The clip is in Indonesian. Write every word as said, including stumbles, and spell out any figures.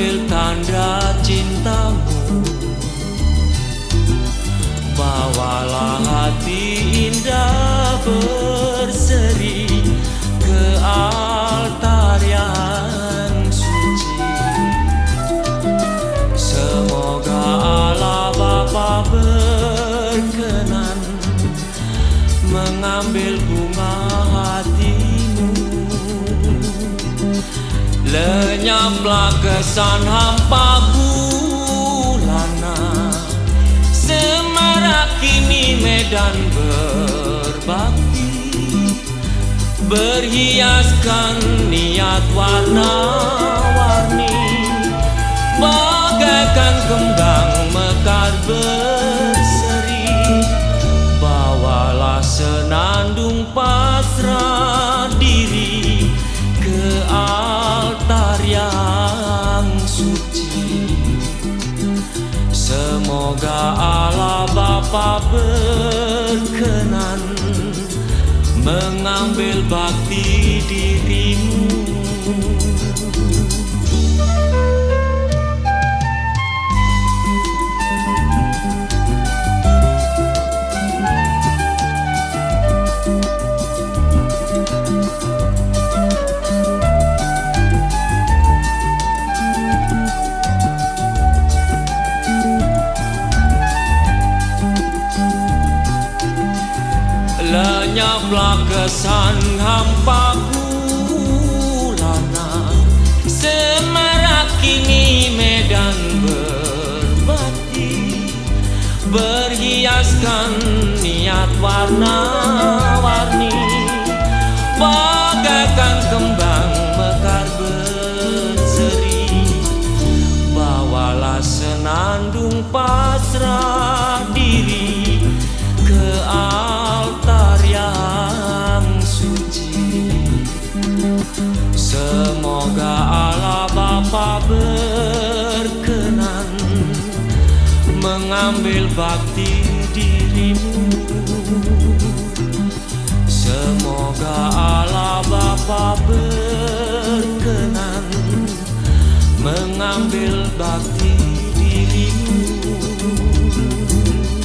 mengambil tanda cintamu. Bawalah hati indah berseri ke altar yang suci. Semoga Allah Bapa berkenan mengambil bunga hatimu. Lenyaplah kesan hampa bulana, semarak kini medan berbakti, berhiaskan niat warna-warni, bagaikan kembang mekar berseri. Bawalah senandung pasrah diri ke altar yang suci. Semoga Allah Bapa berkenan mengambil bakti dirimu. Lenyaplah kesan hampa bulana, semarak kini medan berbakti, berhiaskan niat warna-warni, bagaikan kembang mekar berseri. Bawalah senandung pasrah diri ke altar yang suci. Semoga Allah Bapa berkenan mengambil bakti dirimu. Semoga Allah Bapa berkenan mengambil bakti dirimu.